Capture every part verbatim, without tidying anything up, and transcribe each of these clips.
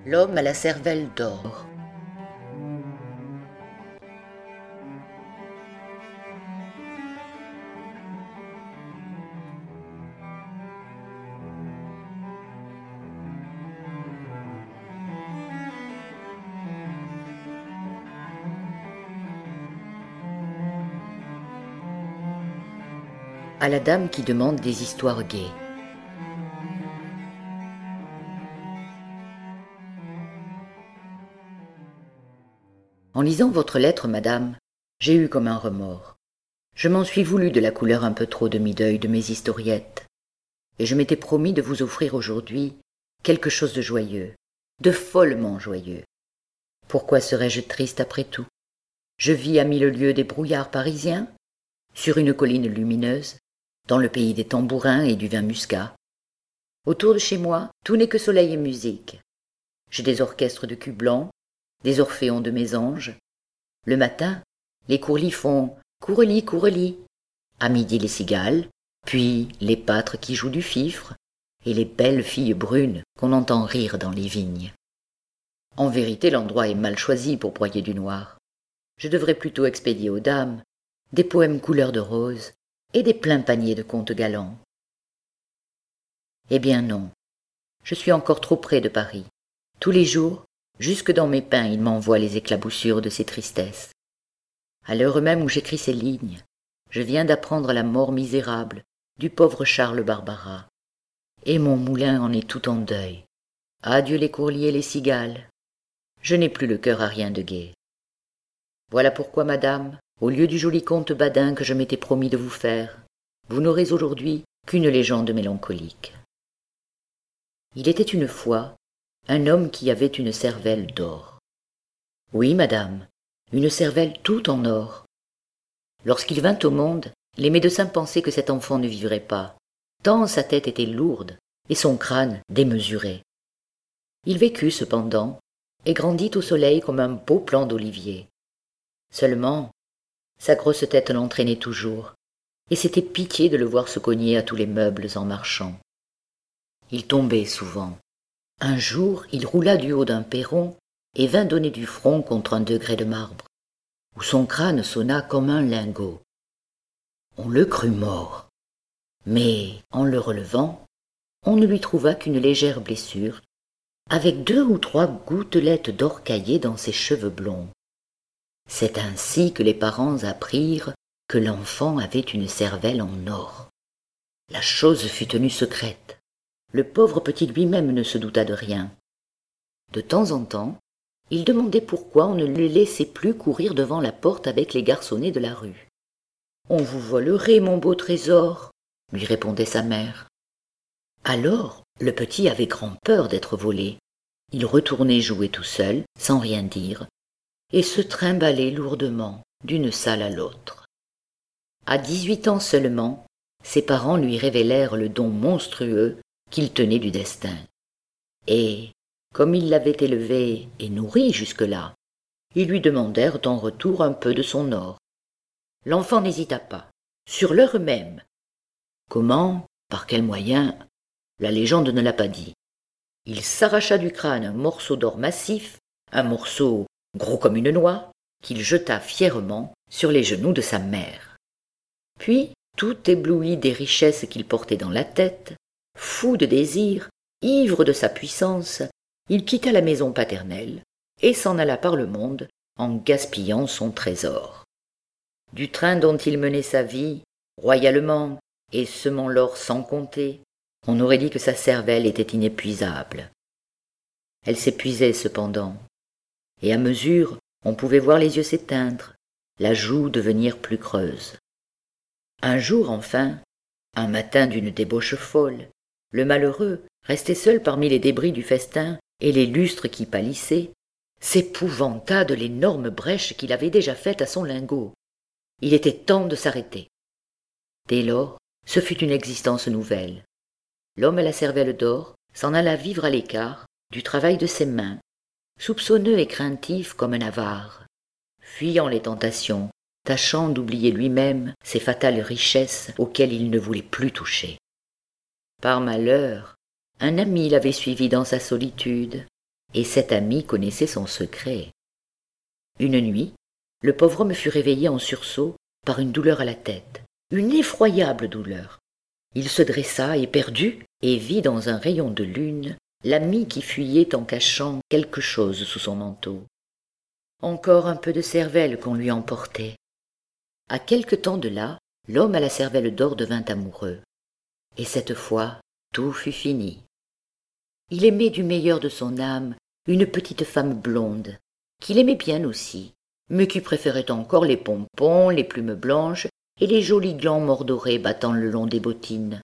L'homme à la cervelle d'or. À la dame qui demande des histoires gaies. En lisant votre lettre, madame, j'ai eu comme un remords. Je m'en suis voulu de la couleur un peu trop demi-deuil de mes historiettes. Et je m'étais promis de vous offrir aujourd'hui quelque chose de joyeux, de follement joyeux. Pourquoi serais-je triste après tout? Je vis à mille lieues des brouillards parisiens, sur une colline lumineuse, dans le pays des tambourins et du vin muscat. Autour de chez moi, tout n'est que soleil et musique. J'ai des orchestres de culs blancs, des orphéons de mésanges. Le matin, les courlis font « coureli, coureli ». À midi, les cigales, puis les pâtres qui jouent du fifre, et les belles filles brunes qu'on entend rire dans les vignes. En vérité, l'endroit est mal choisi pour broyer du noir. Je devrais plutôt expédier aux dames des poèmes couleur de rose et des pleins paniers de contes galants. Eh bien non, je suis encore trop près de Paris. Tous les jours, jusque dans mes pains, il m'envoie les éclaboussures de ses tristesses. À l'heure même où j'écris ces lignes, je viens d'apprendre la mort misérable du pauvre Charles Barbara. Et mon moulin en est tout en deuil. Adieu les courlis et les cigales. Je n'ai plus le cœur à rien de gai. Voilà pourquoi, madame, au lieu du joli conte badin que je m'étais promis de vous faire, vous n'aurez aujourd'hui qu'une légende mélancolique. Il était une fois un homme qui avait une cervelle d'or. Oui, madame, une cervelle tout en or. Lorsqu'il vint au monde, les médecins pensaient que cet enfant ne vivrait pas, tant sa tête était lourde et son crâne démesuré. Il vécut cependant et grandit au soleil comme un beau plant d'olivier. Seulement, sa grosse tête l'entraînait toujours, et c'était pitié de le voir se cogner à tous les meubles en marchant. Il tombait souvent. Un jour, il roula du haut d'un perron et vint donner du front contre un degré de marbre, où son crâne sonna comme un lingot. On le crut mort, mais en le relevant, on ne lui trouva qu'une légère blessure, avec deux ou trois gouttelettes d'or caillées dans ses cheveux blonds. C'est ainsi que les parents apprirent que l'enfant avait une cervelle en or. La chose fut tenue secrète. Le pauvre petit lui-même ne se douta de rien. De temps en temps, il demandait pourquoi on ne le laissait plus courir devant la porte avec les garçonnets de la rue. « On vous volerait, mon beau trésor », lui répondait sa mère. Alors, le petit avait grand peur d'être volé. Il retournait jouer tout seul, sans rien dire, et se trimbalait lourdement d'une salle à l'autre. À dix-huit ans seulement, ses parents lui révélèrent le don monstrueux qu'il tenait du destin. Et, comme ils l'avaient élevé et nourri jusque-là, ils lui demandèrent en retour un peu de son or. L'enfant n'hésita pas, sur l'heure même. Comment, par quel moyen, la légende ne l'a pas dit. Il s'arracha du crâne un morceau d'or massif, un morceau gros comme une noix, qu'il jeta fièrement sur les genoux de sa mère. Puis, tout ébloui des richesses qu'il portait dans la tête, fou de désir, ivre de sa puissance, il quitta la maison paternelle et s'en alla par le monde en gaspillant son trésor. Du train dont il menait sa vie, royalement, et semant l'or sans compter, on aurait dit que sa cervelle était inépuisable. Elle s'épuisait cependant, et à mesure on pouvait voir les yeux s'éteindre, la joue devenir plus creuse. Un jour enfin, un matin d'une débauche folle, le malheureux, resté seul parmi les débris du festin et les lustres qui pâlissaient, s'épouvanta de l'énorme brèche qu'il avait déjà faite à son lingot. Il était temps de s'arrêter. Dès lors, ce fut une existence nouvelle. L'homme à la cervelle d'or s'en alla vivre à l'écart du travail de ses mains, soupçonneux et craintif comme un avare, fuyant les tentations, tâchant d'oublier lui-même ces fatales richesses auxquelles il ne voulait plus toucher. Par malheur, un ami l'avait suivi dans sa solitude, et cet ami connaissait son secret. Une nuit, le pauvre homme fut réveillé en sursaut par une douleur à la tête, une effroyable douleur. Il se dressa éperdu et vit dans un rayon de lune l'ami qui fuyait en cachant quelque chose sous son manteau. Encore un peu de cervelle qu'on lui emportait. À quelque temps de là, l'homme à la cervelle d'or devint amoureux. Et cette fois, tout fut fini. Il aimait du meilleur de son âme une petite femme blonde, qu'il aimait bien aussi, mais qui préférait encore les pompons, les plumes blanches et les jolis glands mordorés battant le long des bottines.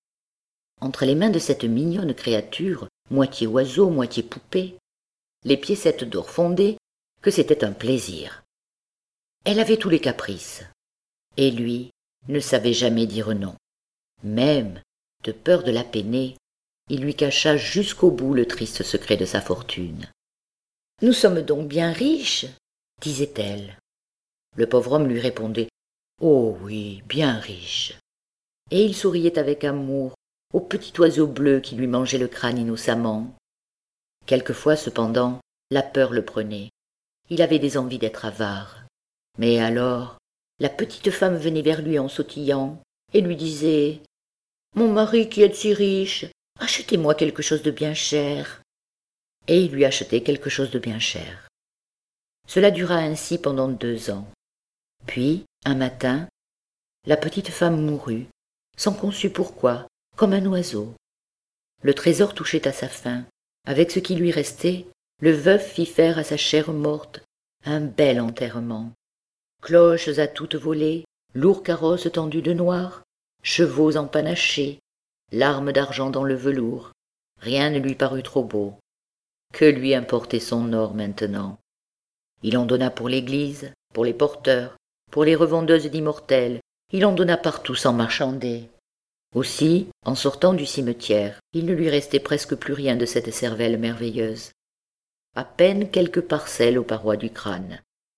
Entre les mains de cette mignonne créature, moitié oiseau, moitié poupée, les piécettes d'or fondaient, que c'était un plaisir. Elle avait tous les caprices, et lui ne savait jamais dire non. Même, de peur de la peiner, il lui cacha jusqu'au bout le triste secret de sa fortune. « Nous sommes donc bien riches, disait-elle. Le pauvre homme lui répondait « Oh oui, bien riches !» Et il souriait avec amour au petit oiseau bleu qui lui mangeait le crâne innocemment. Quelquefois, cependant, la peur le prenait. Il avait des envies d'être avare. Mais alors, la petite femme venait vers lui en sautillant et lui disait « Mon mari qui est si riche, achetez-moi quelque chose de bien cher. » Et il lui achetait quelque chose de bien cher. Cela dura ainsi pendant deux ans. Puis, un matin, la petite femme mourut, sans qu'on sût pourquoi, comme un oiseau. Le trésor touchait à sa fin. Avec ce qui lui restait, le veuf fit faire à sa chère morte un bel enterrement. Cloches à toutes volées, lourds carrosses tendus de noir, chevaux empanachés, larmes d'argent dans le velours, rien ne lui parut trop beau. Que lui importait son or maintenant? Il en donna pour l'église, pour les porteurs, pour les revendeuses d'immortels, il en donna partout sans marchander. Aussi, en sortant du cimetière, il ne lui restait presque plus rien de cette cervelle merveilleuse. À peine quelques parcelles aux parois du crâne.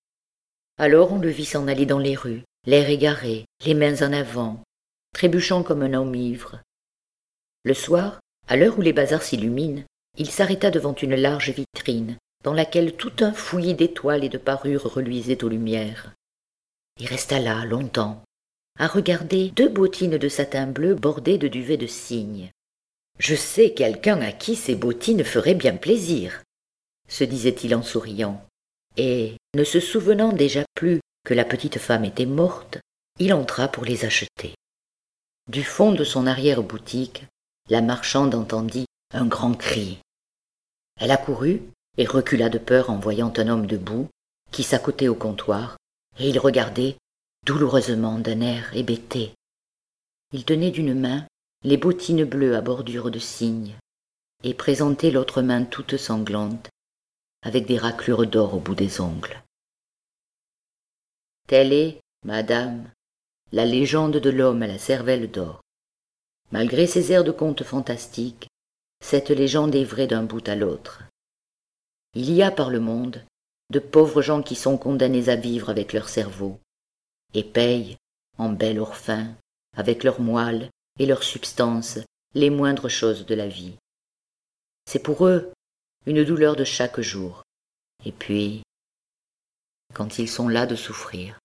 Alors on le vit s'en aller dans les rues, l'air égaré, les mains en avant, trébuchant comme un homme ivre. Le soir, à l'heure où les bazars s'illuminent, il s'arrêta devant une large vitrine, dans laquelle tout un fouillis d'étoiles et de parures reluisait aux lumières. Il resta là longtemps, à regarder deux bottines de satin bleu bordées de duvet de cygne. « Je sais quelqu'un à qui ces bottines feraient bien plaisir, » se disait-il en souriant, et, ne se souvenant déjà plus que la petite femme était morte, il entra pour les acheter. Du fond de son arrière-boutique, la marchande entendit un grand cri. Elle accourut et recula de peur en voyant un homme debout, qui s'accotait au comptoir, et il regardait douloureusement d'un air hébété. Il tenait d'une main les bottines bleues à bordure de cygne, et présentait l'autre main toute sanglante, avec des raclures d'or au bout des ongles. Telle est, madame, la légende de l'homme à la cervelle d'or. Malgré ses airs de conte fantastique, cette légende est vraie d'un bout à l'autre. Il y a par le monde de pauvres gens qui sont condamnés à vivre avec leur cerveau, et payent, en bel or fin, avec leur moelle et leur substance, les moindres choses de la vie. C'est pour eux une douleur de chaque jour. Et puis, quand ils sont là de souffrir,